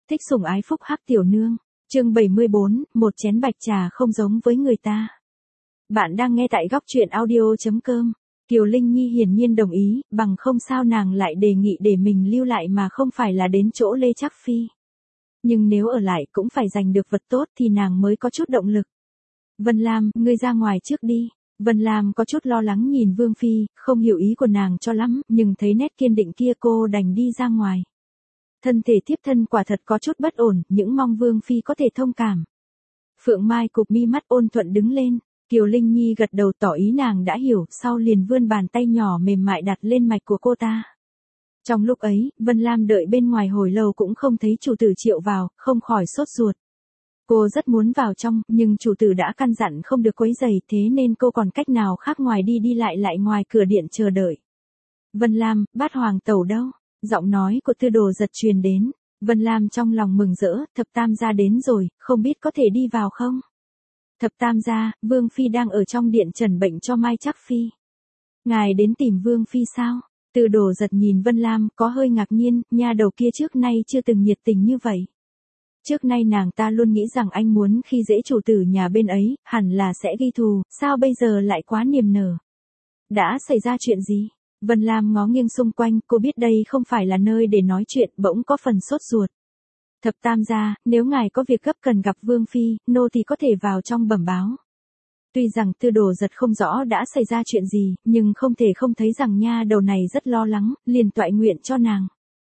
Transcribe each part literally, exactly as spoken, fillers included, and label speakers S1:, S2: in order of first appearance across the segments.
S1: Thích sủng ái phúc hắc tiểu nương. Chương bảy mươi bốn, một chén bạch trà không giống với người ta. Bạn đang nghe tại góc truyện audio chấm com. Kiều Linh Nhi hiển nhiên đồng ý, bằng không sao nàng lại đề nghị để mình lưu lại mà không phải là đến chỗ Lê Trác Phi. Nhưng nếu ở lại cũng phải giành được vật tốt thì nàng mới có chút động lực. Vân Lam, ngươi ra ngoài trước đi. Vân Lam có chút lo lắng nhìn Vương Phi, không hiểu ý của nàng cho lắm, nhưng thấy nét kiên định kia cô đành đi ra ngoài. Thân thể thiếp thân quả thật có chút bất ổn, những mong Vương Phi có thể thông cảm. Phượng Mai cụp mi mắt ôn thuận đứng lên, Kiều Linh Nhi gật đầu tỏ ý nàng đã hiểu, sau liền vươn bàn tay nhỏ mềm mại đặt lên mạch của cô ta. Trong lúc ấy, Vân Lam đợi bên ngoài hồi lâu cũng không thấy chủ tử Triệu vào, không khỏi sốt ruột. Cô rất muốn vào trong, nhưng chủ tử đã căn dặn không được quấy rầy, thế nên cô còn cách nào khác ngoài đi đi lại lại ngoài cửa điện chờ đợi. Vân Lam, Bát Hoàng tẩu đâu? Giọng nói của Tư Đồ Giật truyền đến. Vân Lam trong lòng mừng rỡ, thập tam gia đến rồi, không biết có thể đi vào không? Thập tam gia, Vương Phi đang ở trong điện trần bệnh cho Mai Trác Phi. Ngài đến tìm Vương Phi sao? Tư Đồ Giật nhìn Vân Lam có hơi ngạc nhiên, nha đầu kia trước nay chưa từng nhiệt tình như vậy. Trước nay nàng ta luôn nghĩ rằng anh muốn khi dễ chủ tử nhà bên ấy, hẳn là sẽ ghi thù, sao bây giờ lại quá niềm nở? Đã xảy ra chuyện gì? Vân Lam ngó nghiêng xung quanh, cô biết đây không phải là nơi để nói chuyện, bỗng có phần sốt ruột. Thập tam gia, nếu ngài có việc gấp cần gặp Vương Phi, nô thì có thể vào trong bẩm báo. Tuy rằng Tư Đồ Giật không rõ đã xảy ra chuyện gì, nhưng không thể không thấy rằng nha đầu này rất lo lắng, liền toại nguyện cho nàng.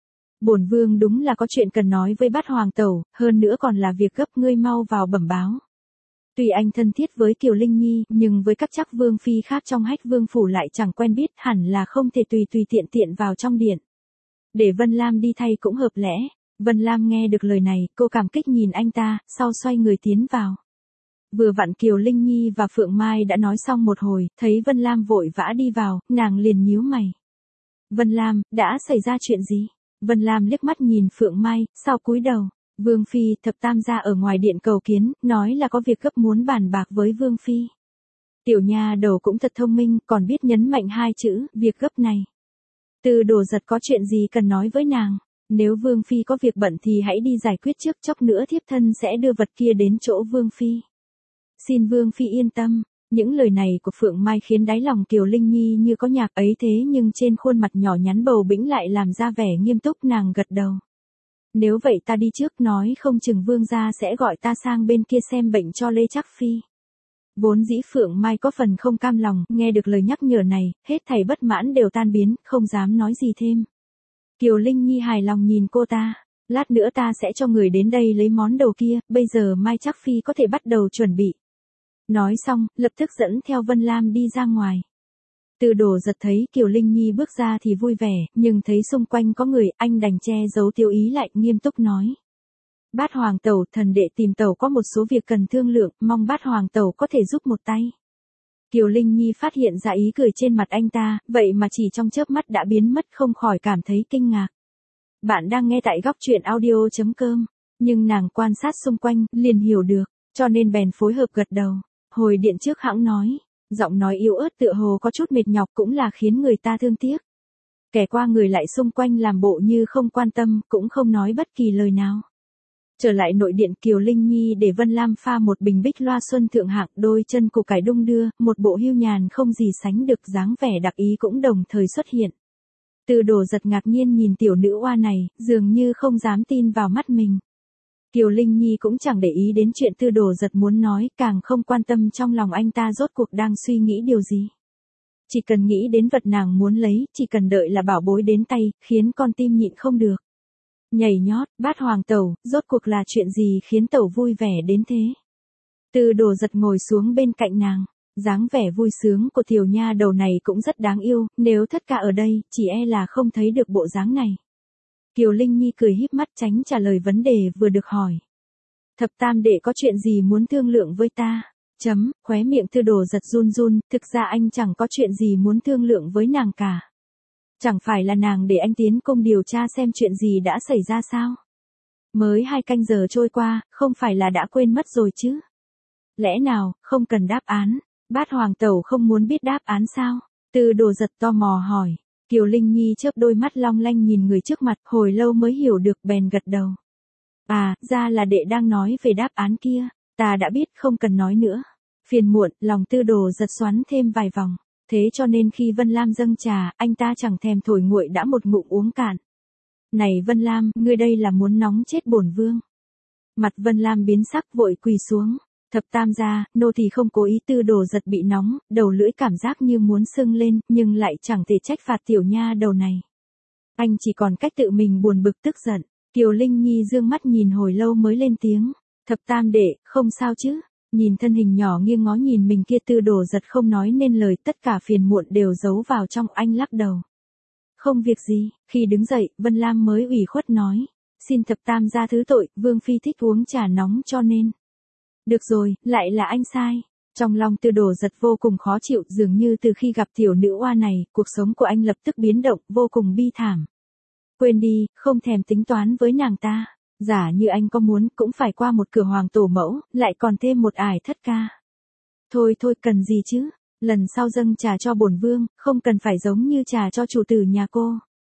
S1: Bổn vương đúng là có chuyện cần nói với Bát Hoàng tẩu, hơn nữa còn là việc gấp, ngươi mau vào bẩm báo. Tuy anh thân thiết với Kiều Linh Nhi, nhưng với các chắc Vương Phi khác trong Hách Vương phủ lại chẳng quen biết, hẳn là không thể tùy tùy tiện tiện vào trong điện. Để Vân Lam đi thay cũng hợp lẽ. Vân Lam nghe được lời này, cô cảm kích nhìn anh ta, sau xoay người tiến vào. Vừa vặn Kiều Linh Nhi và Phượng Mai đã nói xong một hồi, thấy Vân Lam vội vã đi vào, nàng liền nhíu mày. Vân Lam, đã xảy ra chuyện gì? Vân Lam liếc mắt nhìn Phượng Mai, sau cúi đầu. Vương Phi, thập tam gia ở ngoài điện cầu kiến, nói là có việc gấp muốn bàn bạc với Vương Phi. Tiểu nha đầu cũng thật thông minh, còn biết nhấn mạnh hai chữ, việc gấp này. Tư Đồ Giật có chuyện gì cần nói với nàng? Nếu Vương Phi có việc bận thì hãy đi giải quyết trước, chốc nữa thiếp thân sẽ đưa vật kia đến chỗ Vương Phi. Xin Vương Phi yên tâm. Những lời này của Phượng Mai khiến đáy lòng Kiều Linh Nhi như có nhạc ấy thế, nhưng trên khuôn mặt nhỏ nhắn bầu bĩnh lại làm ra vẻ nghiêm túc, nàng gật đầu. Nếu vậy ta đi trước, nói không chừng Vương gia sẽ gọi ta sang bên kia xem bệnh cho Lê Trác Phi. Vốn dĩ Phượng Mai có phần không cam lòng, nghe được lời nhắc nhở này, hết thảy bất mãn đều tan biến, không dám nói gì thêm. Kiều Linh Nhi hài lòng nhìn cô ta. Lát nữa ta sẽ cho người đến đây lấy món đồ kia, bây giờ Mai Trác Phi có thể bắt đầu chuẩn bị. Nói xong, lập tức dẫn theo Vân Lam đi ra ngoài. Tư Đồ Giật thấy Kiều Linh Nhi bước ra thì vui vẻ, nhưng thấy xung quanh có người, anh đành che giấu tiêu ý lại, nghiêm túc nói. Bát Hoàng tẩu, thần đệ tìm tẩu có một số việc cần thương lượng, mong Bát Hoàng tẩu có thể giúp một tay. Kiều Linh Nhi phát hiện ra ý cười trên mặt anh ta, vậy mà chỉ trong chớp mắt đã biến mất, không khỏi cảm thấy kinh ngạc. Bạn đang nghe tại góc truyện audio chấm com, nhưng nàng quan sát xung quanh, liền hiểu được, cho nên bèn phối hợp gật đầu. Hồi điện trước hãng nói, giọng nói yếu ớt tựa hồ có chút mệt nhọc cũng là khiến người ta thương tiếc. Kẻ qua người lại xung quanh làm bộ như không quan tâm, cũng không nói bất kỳ lời nào. Trở lại nội điện, Kiều Linh Nhi để Vân Lam pha một bình bích loa xuân thượng hạng, đôi chân củ cải đung đưa, một bộ hưu nhàn không gì sánh được, dáng vẻ đặc ý cũng đồng thời xuất hiện. Tư Đồ Giật ngạc nhiên nhìn tiểu nữ oa này, dường như không dám tin vào mắt mình. Kiều Linh Nhi cũng chẳng để ý đến chuyện Tư Đồ Giật muốn nói, càng không quan tâm trong lòng anh ta rốt cuộc đang suy nghĩ điều gì. Chỉ cần nghĩ đến vật nàng muốn lấy, chỉ cần đợi là bảo bối đến tay, khiến con tim nhịn không được. Nhảy nhót, Bát Hoàng tẩu, rốt cuộc là chuyện gì khiến tẩu vui vẻ đến thế? Tư Đồ Giật ngồi xuống bên cạnh nàng, dáng vẻ vui sướng của tiểu nha đầu này cũng rất đáng yêu, nếu tất cả ở đây, chỉ e là không thấy được bộ dáng này. Kiều Linh Nhi cười híp mắt tránh trả lời vấn đề vừa được hỏi. Thập tam đệ có chuyện gì muốn thương lượng với ta? Chấm, khóe miệng Tư Đồ Giật run run, thực ra anh chẳng có chuyện gì muốn thương lượng với nàng cả. Chẳng phải là nàng để anh tiến cung điều tra xem chuyện gì đã xảy ra sao? Mới hai canh giờ trôi qua, không phải là đã quên mất rồi chứ? Lẽ nào, không cần đáp án? Bát Hoàng tẩu không muốn biết đáp án sao? Tư Đồ Giật tò mò hỏi. Kiều Linh Nhi chớp đôi mắt long lanh nhìn người trước mặt, hồi lâu mới hiểu được, bèn gật đầu. À, ra là đệ đang nói về đáp án kia. Ta đã biết, không cần nói nữa. Phiền muộn, lòng Tư Đồ giật xoắn thêm vài vòng. Thế cho nên khi Vân Lam dâng trà, anh ta chẳng thèm thổi nguội đã một ngụm uống cạn. Này Vân Lam, ngươi đây là muốn nóng chết bổn vương. Mặt Vân Lam biến sắc vội quỳ xuống. Thập tam gia, nô thì không cố ý. Tư Đồ giật bị nóng, đầu lưỡi cảm giác như muốn sưng lên, nhưng lại chẳng thể trách phạt tiểu nha đầu này. Anh chỉ còn cách tự mình buồn bực tức giận. Kiều Linh Nhi dương mắt nhìn hồi lâu mới lên tiếng. Thập tam đệ, không sao chứ? Nhìn thân hình nhỏ nghiêng ngó nhìn mình kia, Tư Đồ giật không nói nên lời, tất cả phiền muộn đều giấu vào trong, anh lắc đầu. Không việc gì. Khi đứng dậy, Vân Lam mới ủy khuất nói. Xin thập tam gia thứ tội, Vương Phi thích uống trà nóng cho nên. Được rồi, lại là anh sai. Trong lòng Tư Đồ giật vô cùng khó chịu, dường như từ khi gặp tiểu nữ oa này, cuộc sống của anh lập tức biến động, vô cùng bi thảm. Quên đi, không thèm tính toán với nàng ta. Giả như anh có muốn cũng phải qua một cửa hoàng tổ mẫu, lại còn thêm một ải thất ca. Thôi thôi, cần gì chứ? Lần sau dâng trà cho bổn vương, không cần phải giống như trà cho chủ tử nhà cô.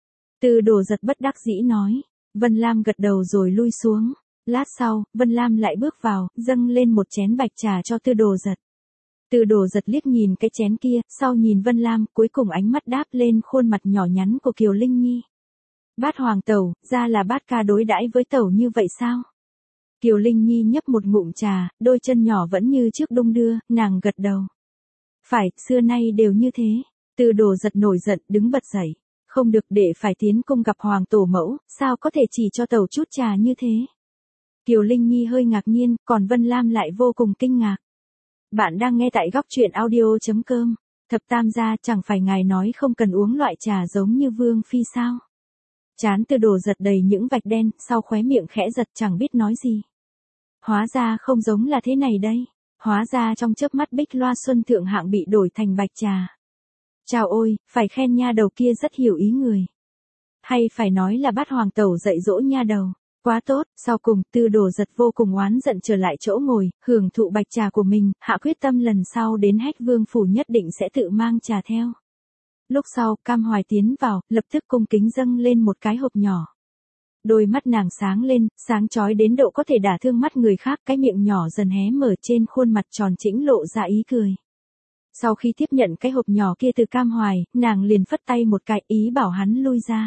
S1: Tư Đồ giật bất đắc dĩ nói. Vân Lam gật đầu rồi lui xuống. Lát sau, Vân Lam lại bước vào, dâng lên một chén bạch trà cho Tư Đồ giật. Tư Đồ giật liếc nhìn cái chén kia, sau nhìn Vân Lam, cuối cùng ánh mắt đáp lên khuôn mặt nhỏ nhắn của Kiều Linh Nhi. Bát hoàng tẩu, ra là bát ca đối đãi với tẩu như vậy sao? Kiều Linh Nhi nhấp một ngụm trà, đôi chân nhỏ vẫn như trước đung đưa, nàng gật đầu. Phải, xưa nay đều như thế. Tư Đồ giật nổi giận, đứng bật dậy. Không được, để phải tiến cung gặp hoàng tổ mẫu, sao có thể chỉ cho tẩu chút trà như thế? Kiều Linh Nhi hơi ngạc nhiên, còn Vân Lam lại vô cùng kinh ngạc. Bạn đang nghe tại góc truyện audio.com. Thập tam gia, chẳng phải ngài nói không cần uống loại trà giống như Vương Phi sao? Trán Tư Đồ giật đầy những vạch đen, sau khóe miệng khẽ giật chẳng biết nói gì. Hóa ra không giống là thế này đây. Hóa ra trong chớp mắt bích loa xuân thượng hạng bị đổi thành bạch trà. Chào ôi, phải khen nha đầu kia rất hiểu ý người. Hay phải nói là bát hoàng tẩu dạy dỗ nha đầu. Quá tốt, sau cùng Tư Đồ giật vô cùng oán giận trở lại chỗ ngồi, hưởng thụ bạch trà của mình, hạ quyết tâm lần sau đến Hách Vương phủ nhất định sẽ tự mang trà theo. Lúc sau, Cam Hoài tiến vào, lập tức cung kính dâng lên một cái hộp nhỏ. Đôi mắt nàng sáng lên, sáng chói đến độ có thể đả thương mắt người khác, cái miệng nhỏ dần hé mở, trên khuôn mặt tròn trĩnh lộ ra ý cười. Sau khi tiếp nhận cái hộp nhỏ kia từ Cam Hoài, nàng liền phất tay một cái, ý bảo hắn lui ra.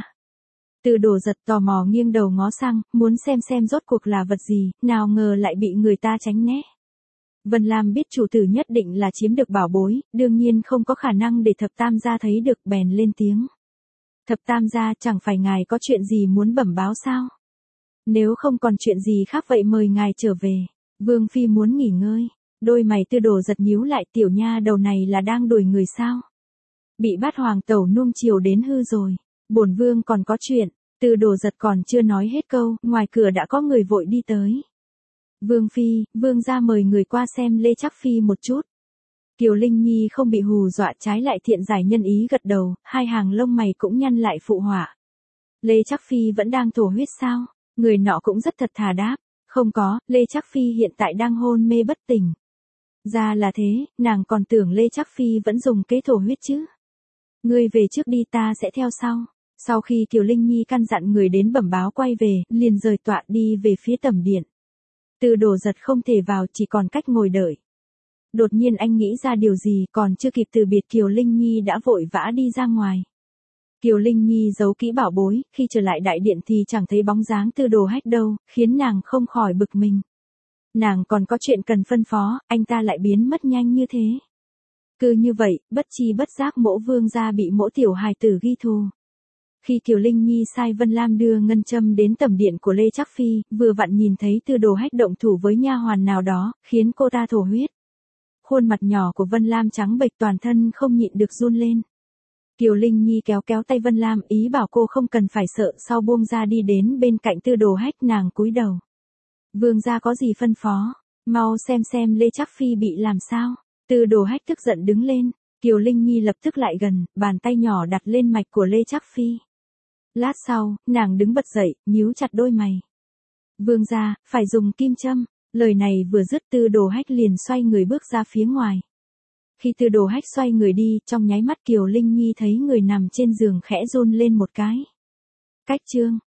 S1: Tư Đồ giật tò mò nghiêng đầu ngó sang, muốn xem xem rốt cuộc là vật gì, nào ngờ lại bị người ta tránh né. Vân Lam biết chủ tử nhất định là chiếm được bảo bối, đương nhiên không có khả năng để thập tam gia thấy được, bèn lên tiếng. Thập tam gia, chẳng phải ngài có chuyện gì muốn bẩm báo sao? Nếu không còn chuyện gì khác vậy mời ngài trở về. Vương Phi muốn nghỉ ngơi. Đôi mày Tư Đồ giật nhíu lại, tiểu nha đầu này là đang đuổi người sao? Bị bát hoàng tẩu nuông chiều đến hư rồi. Bổn vương còn có chuyện. Tư Đồ giật còn chưa nói hết câu, ngoài cửa đã có người vội đi tới. Vương Phi, vương gia mời người qua xem Lê Trác Phi một chút. Kiều Linh Nhi không bị hù dọa, trái lại thiện giải nhân ý gật đầu, hai hàng lông mày cũng nhăn lại phụ họa. Lê Trác Phi vẫn đang thổ huyết sao? Người nọ cũng rất thật thà đáp. Không có, Lê Trác Phi hiện tại đang hôn mê bất tỉnh. Ra là thế, nàng còn tưởng Lê Trác Phi vẫn dùng kế thổ huyết chứ. Ngươi về trước đi, ta sẽ theo sau. Sau khi Kiều Linh Nhi căn dặn người đến bẩm báo quay về, liền rời tọa đi về phía tẩm điện. Tư Đồ giật không thể vào, chỉ còn cách ngồi đợi. Đột nhiên anh nghĩ ra điều gì, còn chưa kịp từ biệt Kiều Linh Nhi đã vội vã đi ra ngoài. Kiều Linh Nhi giấu kỹ bảo bối, khi trở lại đại điện thì chẳng thấy bóng dáng Tư Đồ Hách đâu, khiến nàng không khỏi bực mình. Nàng còn có chuyện cần phân phó, anh ta lại biến mất nhanh như thế. Cứ như vậy, bất chi bất giác Mỗ vương gia bị Mỗ tiểu hài tử ghi thù. Khi Kiều Linh Nhi sai Vân Lam đưa ngân châm đến tẩm điện của Lê Trác Phi, vừa vặn nhìn thấy Tư Đồ Hách động thủ với nha hoàn nào đó, khiến cô ta thổ huyết. Khuôn mặt nhỏ của Vân Lam trắng bệch, toàn thân không nhịn được run lên. Kiều Linh Nhi kéo kéo tay Vân Lam, ý bảo cô không cần phải sợ, sau buông ra đi đến bên cạnh Tư Đồ Hách, nàng cúi đầu. Vương gia có gì phân phó? Mau xem xem Lê Trác Phi bị làm sao. Tư Đồ Hách tức giận đứng lên. Kiều Linh Nhi lập tức lại gần, bàn tay nhỏ đặt lên mạch của Lê Trác Phi. Lát sau, nàng đứng bật dậy, nhíu chặt đôi mày. Vương gia, phải dùng kim châm. Lời này vừa dứt, Tư Đồ Hách liền xoay người bước ra phía ngoài. Khi Tư Đồ Hách xoay người đi, trong nháy mắt Kiều Linh Nhi thấy người nằm trên giường khẽ run lên một cái. Cách chương.